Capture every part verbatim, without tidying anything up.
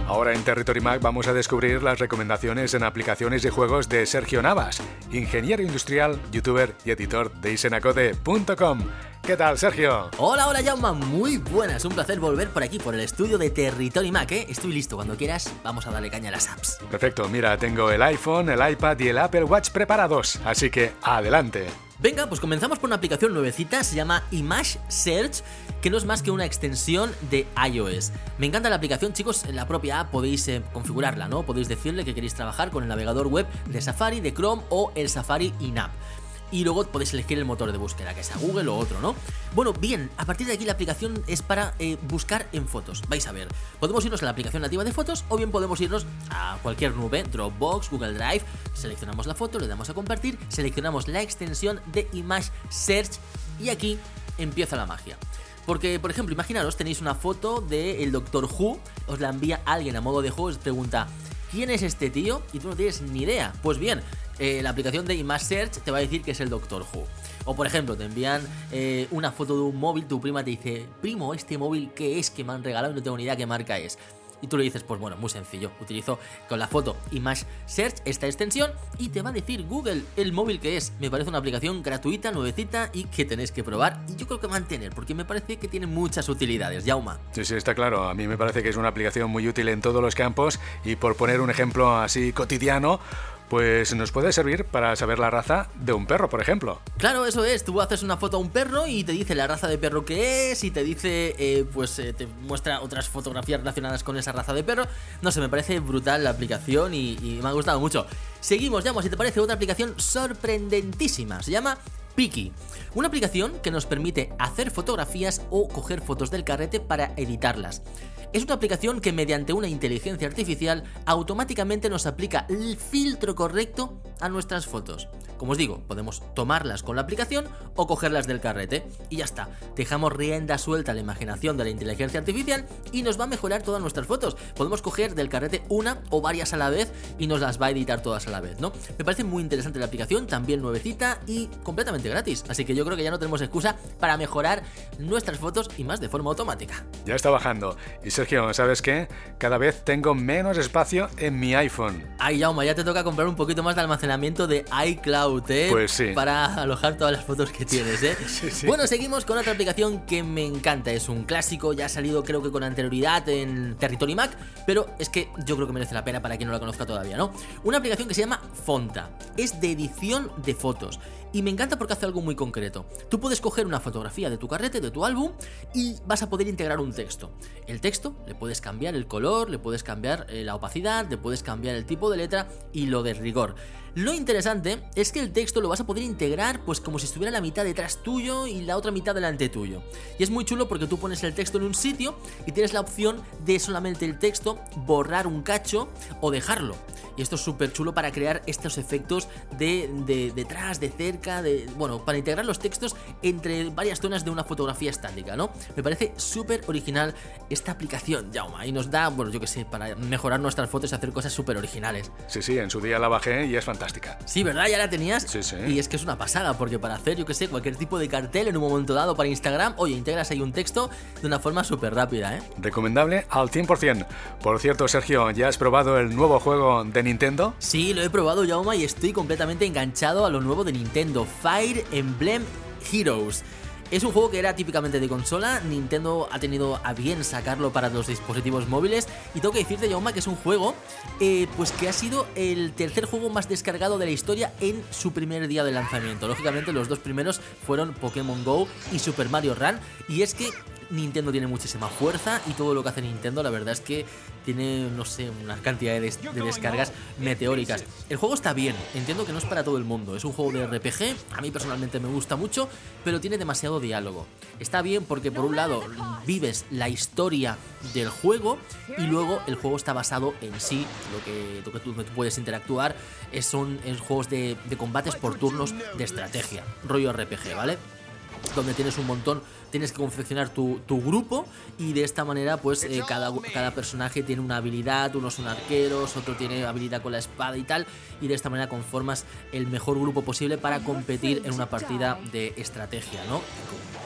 Ahora en Territory Mac vamos a descubrir las recomendaciones en aplicaciones y juegos de Sergio Navas, ingeniero industrial, youtuber y editor de isenacode punto com. ¿Qué tal, Sergio? Hola, hola, Jaume, muy buenas, un placer volver por aquí, por el estudio de Territory Mac, ¿eh? Estoy listo, cuando quieras, vamos a darle caña a las apps. Perfecto, mira, tengo el iPhone, el iPad y el Apple Watch preparados, así que adelante. Venga, pues comenzamos por una aplicación nuevecita, se llama Image Search, que no es más que una extensión de iOS. Me encanta la aplicación, chicos, en la propia app podéis eh, configurarla, ¿no? Podéis decirle que queréis trabajar con el navegador web de Safari, de Chrome o el Safari in-app. Y luego podéis elegir el motor de búsqueda, que sea Google o otro, ¿no? Bueno, bien, a partir de aquí la aplicación es para eh, buscar en fotos. Vais a ver, podemos irnos a la aplicación nativa de fotos o bien podemos irnos a cualquier nube, Dropbox, Google Drive, seleccionamos la foto, le damos a compartir, seleccionamos la extensión de Image Search y aquí empieza la magia. Porque, por ejemplo, imaginaros, tenéis una foto del Doctor Who, os la envía alguien a modo de juego, os pregunta ¿quién es este tío? Y tú no tienes ni idea. Pues bien, eh, la aplicación de Image Search te va a decir que es el Doctor Who. O por ejemplo, te envían eh, una foto de un móvil, tu prima te dice, primo, ¿este móvil qué es que me han regalado y no tengo ni idea qué marca es? Y tú le dices, pues bueno, muy sencillo, utilizo con la foto Image Search esta extensión y te va a decir Google el móvil que es. Me parece una aplicación gratuita, nuevecita y que tenéis que probar y yo creo que mantener, porque me parece que tiene muchas utilidades. Jaume. Sí, sí, está claro. A mí me parece que es una aplicación muy útil en todos los campos y por poner un ejemplo así cotidiano, pues nos puede servir para saber la raza de un perro, por ejemplo. Claro, eso es, tú haces una foto a un perro y te dice la raza de perro que es y te dice, eh, pues eh, te muestra otras fotografías relacionadas con esa raza de perro. No sé, me parece brutal la aplicación y, y me ha gustado mucho. Seguimos, ya, si te parece, otra aplicación sorprendentísima, se llama Piki, una aplicación que nos permite hacer fotografías o coger fotos del carrete para editarlas. Es una aplicación que mediante una inteligencia artificial automáticamente nos aplica el filtro correcto a nuestras fotos. Como os digo, podemos tomarlas con la aplicación o cogerlas del carrete y ya está. Dejamos rienda suelta a la imaginación de la inteligencia artificial y nos va a mejorar todas nuestras fotos. Podemos coger del carrete una o varias a la vez y nos las va a editar todas a la vez, ¿no? Me parece muy interesante la aplicación, también nuevecita y completamente gratis. Así que yo creo que ya no tenemos excusa para mejorar nuestras fotos y más de forma automática. Ya está bajando. Y Sergio, ¿sabes qué? Cada vez tengo menos espacio en mi iPhone. Ay, Jaume, ya te toca comprar un poquito más de almacenamiento de iCloud, ¿eh? Pues sí. Para alojar todas las fotos que tienes, ¿eh? Sí, sí. Bueno, seguimos con otra aplicación que me encanta. Es un clásico, ya ha salido creo que con anterioridad en Territory Mac, pero es que yo creo que merece la pena para quien no la conozca todavía, ¿no? Una aplicación que se llama Fonta. Es de edición de fotos. Y me encanta porque hace algo muy concreto. Tú puedes coger una fotografía de tu carrete, de tu álbum, y vas a poder integrar un texto. El texto le puedes cambiar el color, le puedes cambiar eh, la opacidad, le puedes cambiar el tipo de letra y lo de rigor. Lo interesante es que el texto lo vas a poder integrar pues como si estuviera la mitad detrás tuyo y la otra mitad delante tuyo. Y es muy chulo porque tú pones el texto en un sitio y tienes la opción de solamente el texto borrar un cacho o dejarlo. Y esto es súper chulo para crear estos efectos de, de detrás, de cerca, de bueno, para integrar los textos entre varias zonas de una fotografía estática, ¿no? Me parece súper original esta aplicación, Jaume, y nos da, bueno, yo qué sé, para mejorar nuestras fotos y hacer cosas súper originales. Sí, sí, en su día la bajé y es fantástica. Sí, ¿verdad? Ya la tenías. Sí, sí. Y es que es una pasada, porque para hacer, yo que sé, cualquier tipo de cartel en un momento dado para Instagram, oye, integras ahí un texto de una forma súper rápida, ¿eh? Recomendable al cien por ciento. Por cierto, Sergio, ¿ya has probado el nuevo juego de Nintendo? Sí, lo he probado, Jaume, y estoy completamente enganchado a lo nuevo de Nintendo, Fire Emblem Heroes. Es un juego que era típicamente de consola, Nintendo ha tenido a bien sacarlo para los dispositivos móviles y tengo que decirte, Jaume, que es un juego eh, pues que ha sido el tercer juego más descargado de la historia en su primer día de lanzamiento. Lógicamente los dos primeros fueron Pokémon Go y Super Mario Run, y es que Nintendo tiene muchísima fuerza y todo lo que hace Nintendo la verdad es que tiene, no sé, una cantidad de, des- de descargas meteóricas. El juego está bien, entiendo que no es para todo el mundo, es un juego de R P G, a mí personalmente me gusta mucho, pero tiene demasiado diálogo. Está bien porque por un lado vives la historia del juego y luego el juego está basado en sí, lo que, lo que tú, tú puedes interactuar es, son es juegos de, de combates por turnos de estrategia, rollo R P G, ¿vale? Donde tienes un montón, tienes que confeccionar tu, tu grupo y de esta manera pues eh, cada, cada personaje tiene una habilidad, unos son arqueros, otro tiene habilidad con la espada y tal, y de esta manera conformas el mejor grupo posible para competir en una partida de estrategia, ¿no?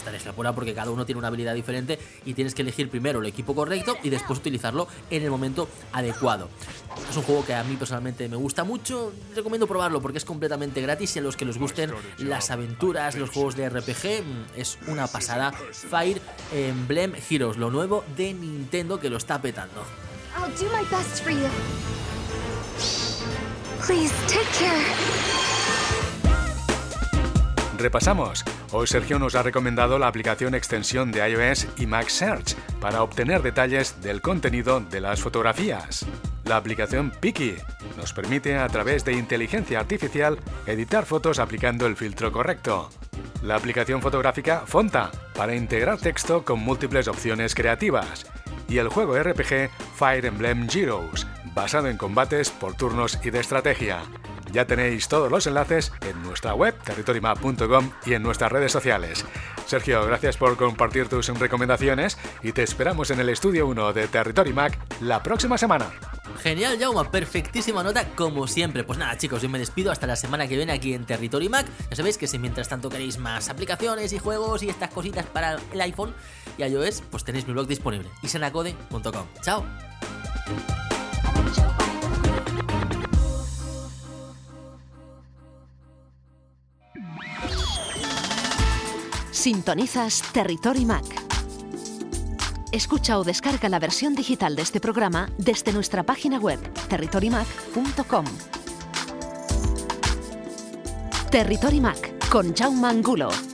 estrategia pura, porque cada uno tiene una habilidad diferente y tienes que elegir primero el equipo correcto y después utilizarlo en el momento adecuado. Es un juego que a mí personalmente me gusta mucho, recomiendo probarlo porque es completamente gratis y a los que les gusten las aventuras, los juegos de R P G, es una pasada. Fire Emblem Heroes, lo nuevo de Nintendo, que lo está petando. I'll do my best for you. Please take care. Repasamos. Hoy Sergio nos ha recomendado la aplicación extensión de iOS y Mac Search para obtener detalles del contenido de las fotografías. La aplicación Piki nos permite a través de inteligencia artificial editar fotos aplicando el filtro correcto. La aplicación fotográfica Fonta para integrar texto con múltiples opciones creativas. Y el juego R P G Fire Emblem Heroes, basado en combates por turnos y de estrategia. Ya tenéis todos los enlaces en nuestra web territory map punto com y en nuestras redes sociales. Sergio, gracias por compartir tus recomendaciones y te esperamos en el estudio uno de Territory Mac la próxima semana. Genial, Jaume, perfectísima nota como siempre. Pues nada, chicos, yo me despido hasta la semana que viene aquí en Territory Mac. Ya sabéis que si mientras tanto queréis más aplicaciones y juegos y estas cositas para el iPhone y iOS, pues tenéis mi blog disponible, isenacode punto com. ¡Chao! Sintonizas Territory Mac. Escucha o descarga la versión digital de este programa desde nuestra página web territory mac punto com. Territory Mac con Jaume Angulo.